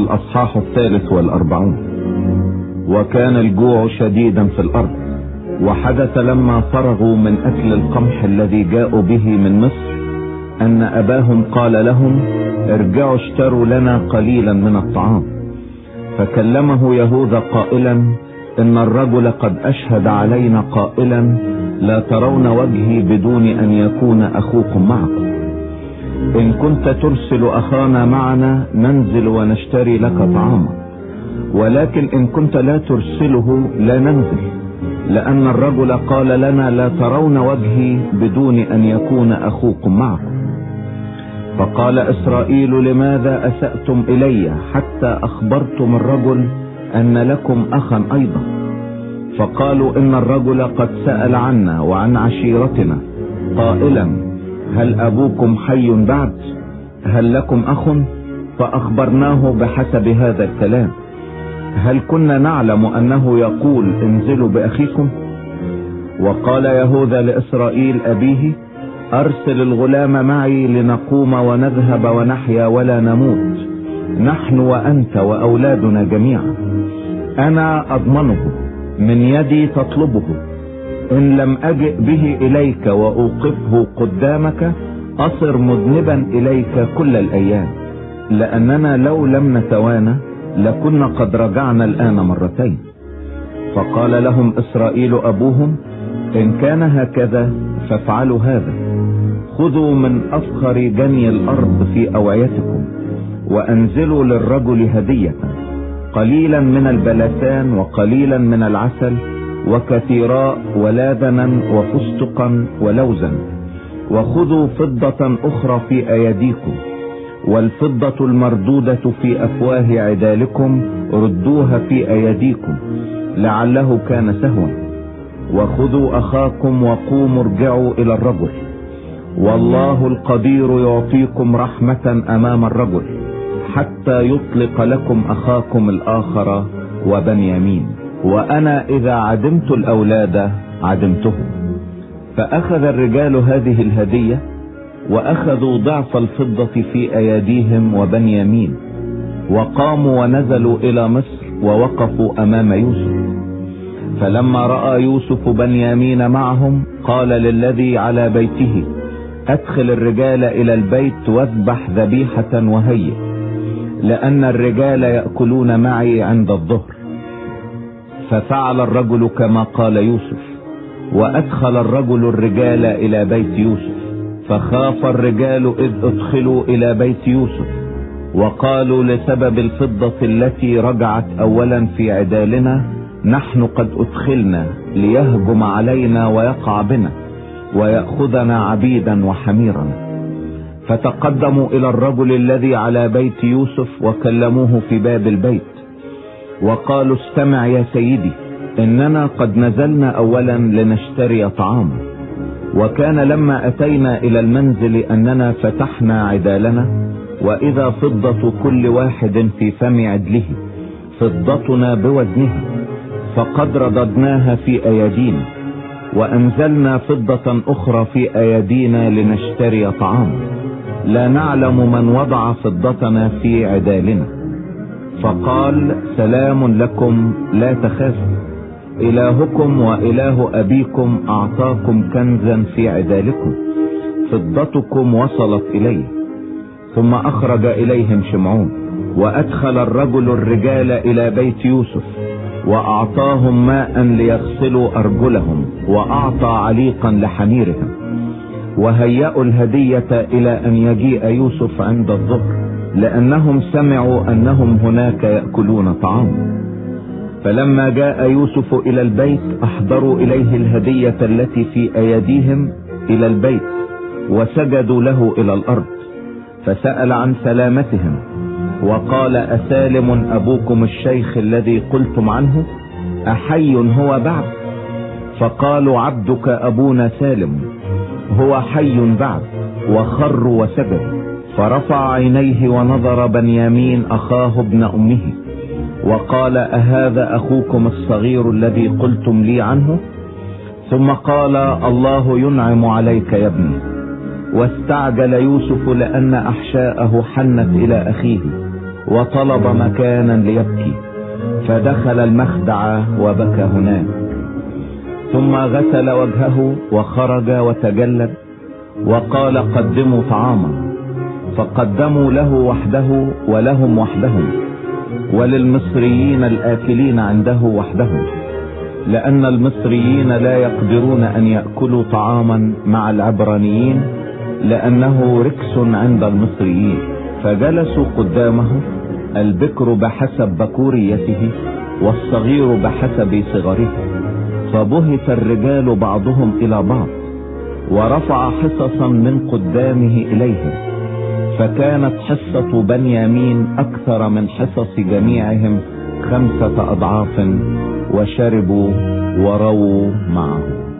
الأصحاح 43. وكان الجوع شديدا في الأرض، وحدث لما فرغوا من أكل القمح الذي جاءوا به من مصر أن أباهم قال لهم: ارجعوا اشتروا لنا قليلا من الطعام. فكلمه يهوذا قائلا: إن الرجل قد أشهد علينا قائلا: لا ترون وجهي بدون أن يكون أخوكم معكم. إن كنت ترسل أخانا معنا ننزل ونشتري لك طعاما، ولكن إن كنت لا ترسله لا ننزل، لأن الرجل قال لنا: لا ترون وجهي بدون أن يكون أخوكم معكم. فقال إسرائيل: لماذا أسأتم إلي حتى أخبرتم الرجل أن لكم أخا أيضا؟ فقالوا: إن الرجل قد سأل عنا وعن عشيرتنا قائلا: هل أبوكم حي بعد؟ هل لكم أخ؟ فأخبرناه بحسب هذا الكلام. هل كنا نعلم أنه يقول: انزلوا بأخيكم؟ وقال يهوذا لإسرائيل أبيه: أرسل الغلام معي لنقوم ونذهب ونحيا ولا نموت، نحن وأنت وأولادنا جميعا. أنا أضمنه، من يدي تطلبه. إن لم أجئ به إليك وأوقفه قدامك أصر مذنبا إليك كل الأيام، لأننا لو لم نتوانى لكنا قد رجعنا الآن مرتين. فقال لهم إسرائيل أبوهم: إن كان هكذا فافعلوا هذا: خذوا من أفخر جني الأرض في أوعيتكم وأنزلوا للرجل هدية، قليلا من البلسان وقليلا من العسل وكثيراء ولبنا وفستقا ولوزا، وخذوا فضة أخرى في أيديكم، والفضة المردودة في أفواه عدالكم ردوها في أيديكم، لعله كان سهوا. وخذوا أخاكم وقوموا ارجعوا إلى الرجل، والله القدير يعطيكم رحمة أمام الرجل حتى يطلق لكم أخاكم الآخر وبنيامين، وأنا إذا عدمت الأولاد عدمتهم. فأخذ الرجال هذه الهدية وأخذوا ضعف الفضة في أيديهم وبنيامين، وقاموا ونزلوا إلى مصر ووقفوا أمام يوسف. فلما رأى يوسف بنيامين معهم قال للذي على بيته: أدخل الرجال إلى البيت واذبح ذبيحة وهيئ، لأن الرجال يأكلون معي عند الظهر. ففعل الرجل كما قال يوسف، وأدخل الرجل الرجال إلى بيت يوسف. فخاف الرجال إذ أدخلوا إلى بيت يوسف، وقالوا: لسبب الفضة التي رجعت أولا في عدالنا نحن قد أدخلنا ليهجم علينا ويقع بنا ويأخذنا عبيدا وحميرا. فتقدموا إلى الرجل الذي على بيت يوسف وكلموه في باب البيت وقالوا: استمع يا سيدي، إننا قد نزلنا أولا لنشتري طعاما، وكان لما أتينا إلى المنزل أننا فتحنا عدالنا، وإذا فضة كل واحد في فم عدله فضتنا بوزنها، فقد رددناها في أيدينا، وأنزلنا فضة أخرى في أيدينا لنشتري طعاما، لا نعلم من وضع فضتنا في عدالنا. فقال: سلام لكم، لا تخافوا، إلهكم وإله أبيكم أعطاكم كنزا في عدالكم، فضتكم وصلت إليه. ثم أخرج إليهم شمعون، وأدخل الرجل الرجال إلى بيت يوسف، وأعطاهم ماء ليغسلوا أرجلهم، وأعطى عليقا لحميرهم، وهيأوا الهدية إلى أن يجيء يوسف عند الظهر، لأنهم سمعوا أنهم هناك يأكلون طعام. فلما جاء يوسف إلى البيت أحضروا إليه الهدية التي في أيديهم إلى البيت، وسجدوا له إلى الأرض. فسأل عن سلامتهم وقال: أسالم أبوكم الشيخ الذي قلتم عنه؟ أحي هو بعد؟ فقالوا: عبدك أبونا سالم، هو حي بعد. وخروا وسجدوا. فرفع عينيه ونظر بنيامين أخاه ابن أمه وقال: أهذا أخوكم الصغير الذي قلتم لي عنه؟ ثم قال: الله ينعم عليك يا ابني. واستعجل يوسف لأن أحشاءه حنت إلى أخيه، وطلب مكانا ليبكي، فدخل المخدع وبكى هناك. ثم غسل وجهه وخرج وتجلد وقال: قدموا طعاما. فقدموا له وحده ولهم وحدهم، وللمصريين الآكلين عنده وحدهم، لأن المصريين لا يقدرون أن يأكلوا طعاما مع العبرانيين، لأنه ركس عند المصريين. فجلسوا قدامه، البكر بحسب بكوريته والصغير بحسب صغره. فبهت الرجال بعضهم إلى بعض، ورفع حصصا من قدامه إليهم، فكانت حصة بنيامين أكثر من حصص جميعهم 5 أضعاف، وشربوا ورووا معه.